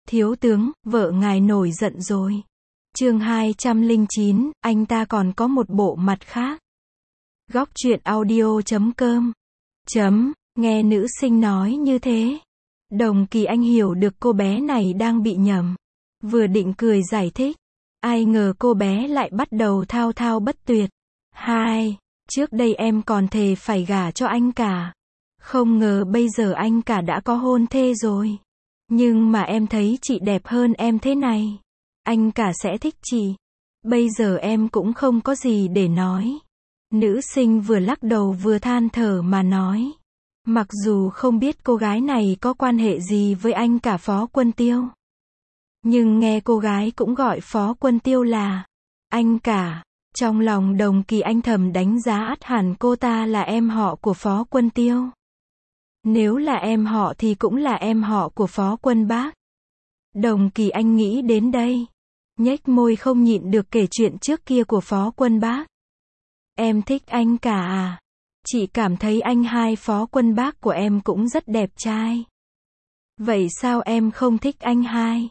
Thiếu tướng, vợ ngài nổi giận rồi. Chương 209, anh ta còn có một bộ mặt khác. Góc truyện audio.com. Nghe nữ sinh nói như thế. Đồng Kỳ Anh hiểu được cô bé này đang bị nhầm. Vừa định cười giải thích. Ai ngờ cô bé lại bắt đầu thao thao bất tuyệt. Trước đây em còn thề phải gả cho anh cả. Không ngờ bây giờ anh cả đã có hôn thê rồi. Nhưng mà em thấy chị đẹp hơn em thế này. Anh cả sẽ thích chị. Bây giờ em cũng không có gì để nói. Nữ sinh vừa lắc đầu vừa than thở mà nói. Mặc dù không biết cô gái này có quan hệ gì với anh cả Phó Quân Tiêu. Nhưng nghe cô gái cũng gọi Phó Quân Tiêu là anh cả. Trong lòng Đồng Kỳ Anh thầm đánh giá ắt hẳn cô ta là em họ của Phó Quân Tiêu. Nếu là em họ thì cũng là em họ của Phó Quân Bác. Đồng Kỳ Anh nghĩ đến đây. Nhếch môi không nhịn được kể chuyện trước kia của Phó Quân Bác. Em thích anh cả à? Chị cảm thấy anh hai Phó Quân Bác của em cũng rất đẹp trai. Vậy sao em không thích anh hai?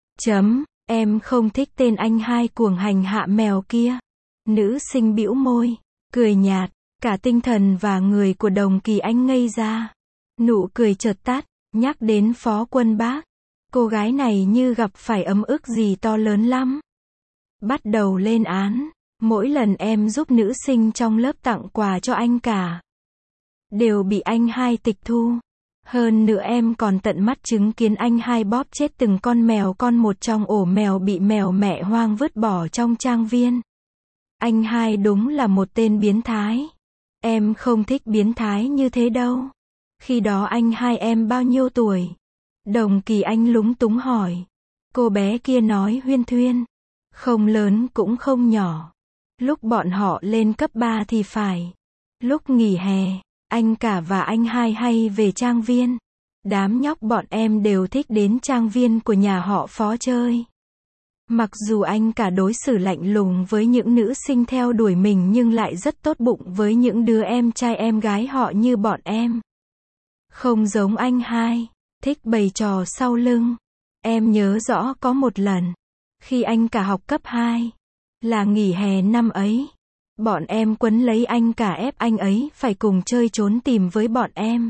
Em không thích tên anh hai cuồng hành hạ mèo kia. Nữ sinh bĩu môi, cười nhạt, cả tinh thần và người của Đồng Kỳ Anh ngây ra. Nụ cười chợt tắt, nhắc đến Phó Quân Bác. Cô gái này như gặp phải ấm ức gì to lớn lắm. Bắt đầu lên án, mỗi lần em giúp nữ sinh trong lớp tặng quà cho anh cả, đều bị anh hai tịch thu. Hơn nữa em còn tận mắt chứng kiến anh hai bóp chết từng con mèo con một trong ổ mèo bị mèo mẹ hoang vứt bỏ trong trang viên. Anh hai đúng là một tên biến thái. Em không thích biến thái như thế đâu. Khi đó anh hai em bao nhiêu tuổi? Đồng Kỳ Anh lúng túng hỏi. Cô bé kia nói huyên thuyên. Không lớn cũng không nhỏ. Lúc bọn họ lên cấp 3 thì phải. Lúc nghỉ hè, anh cả và anh hai hay về trang viên. Đám nhóc bọn em đều thích đến trang viên của nhà họ Phó chơi. Mặc dù anh cả đối xử lạnh lùng với những nữ sinh theo đuổi mình nhưng lại rất tốt bụng với những đứa em trai em gái họ như bọn em. Không giống anh hai, thích bày trò sau lưng. Em nhớ rõ có một lần, khi anh cả học cấp 2, là nghỉ hè năm ấy. Bọn em quấn lấy anh cả ép anh ấy phải cùng chơi trốn tìm với bọn em.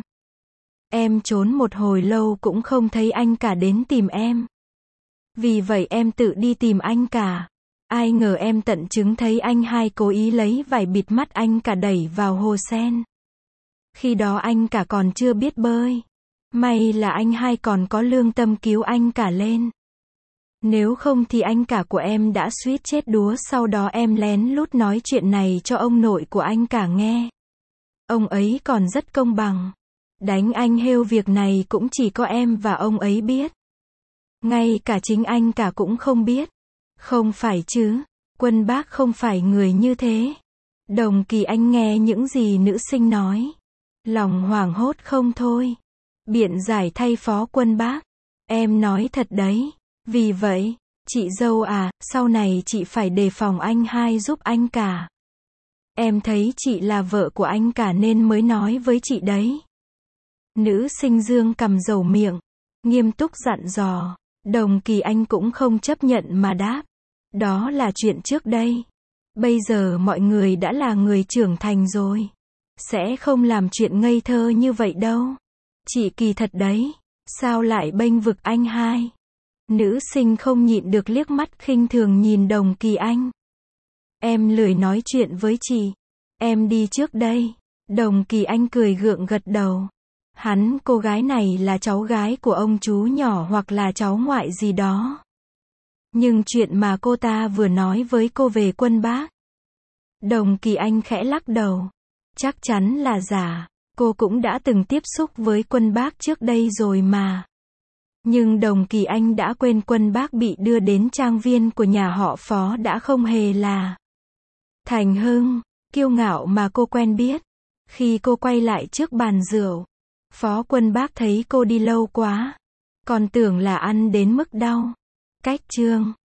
Em trốn một hồi lâu cũng không thấy anh cả đến tìm em. Vì vậy em tự đi tìm anh cả. Ai ngờ em tận chứng thấy anh hai cố ý lấy vải bịt mắt anh cả đẩy vào hồ sen. Khi đó anh cả còn chưa biết bơi. May là anh hai còn có lương tâm cứu anh cả lên. Nếu không thì anh cả của em đã suýt chết đuối. Sau đó em lén lút nói chuyện này cho ông nội của anh cả nghe. Ông ấy còn rất công bằng. Đánh anh hêu việc này cũng chỉ có em và ông ấy biết. Ngay cả chính anh cả cũng không biết. Không phải chứ, Quân Bác không phải người như thế. Đồng Kỳ Anh nghe những gì nữ sinh nói. Lòng hoảng hốt không thôi. Biện giải thay Phó Quân Bác. Em nói thật đấy. Vì vậy, chị dâu à, sau này chị phải đề phòng anh hai giúp anh cả. Em thấy chị là vợ của anh cả nên mới nói với chị đấy. Nữ sinh dương cầm dầu miệng, nghiêm túc dặn dò. Đồng Kỳ Anh cũng không chấp nhận mà đáp. Đó là chuyện trước đây. Bây giờ mọi người đã là người trưởng thành rồi. Sẽ không làm chuyện ngây thơ như vậy đâu. Chị kỳ thật đấy. Sao lại bênh vực anh hai? Nữ sinh không nhịn được liếc mắt khinh thường nhìn Đồng Kỳ Anh. Em lười nói chuyện với chị. Em đi trước đây. Đồng Kỳ Anh cười gượng gật đầu. Cô gái này là cháu gái của ông chú nhỏ hoặc là cháu ngoại gì đó. Nhưng chuyện mà cô ta vừa nói với cô về Quân Bác. Đồng Kỳ Anh khẽ lắc đầu. Chắc chắn là giả. Cô cũng đã từng tiếp xúc với Quân Bác trước đây rồi mà. Nhưng Đồng Kỳ Anh đã quên Quân Bác bị đưa đến trang viên của nhà họ Phó đã không hề là Thành Hưng, kiêu ngạo mà cô quen biết. Khi cô quay lại trước bàn rượu, Phó Quân Bác thấy cô đi lâu quá. Còn tưởng là ăn đến mức đau. Cách chương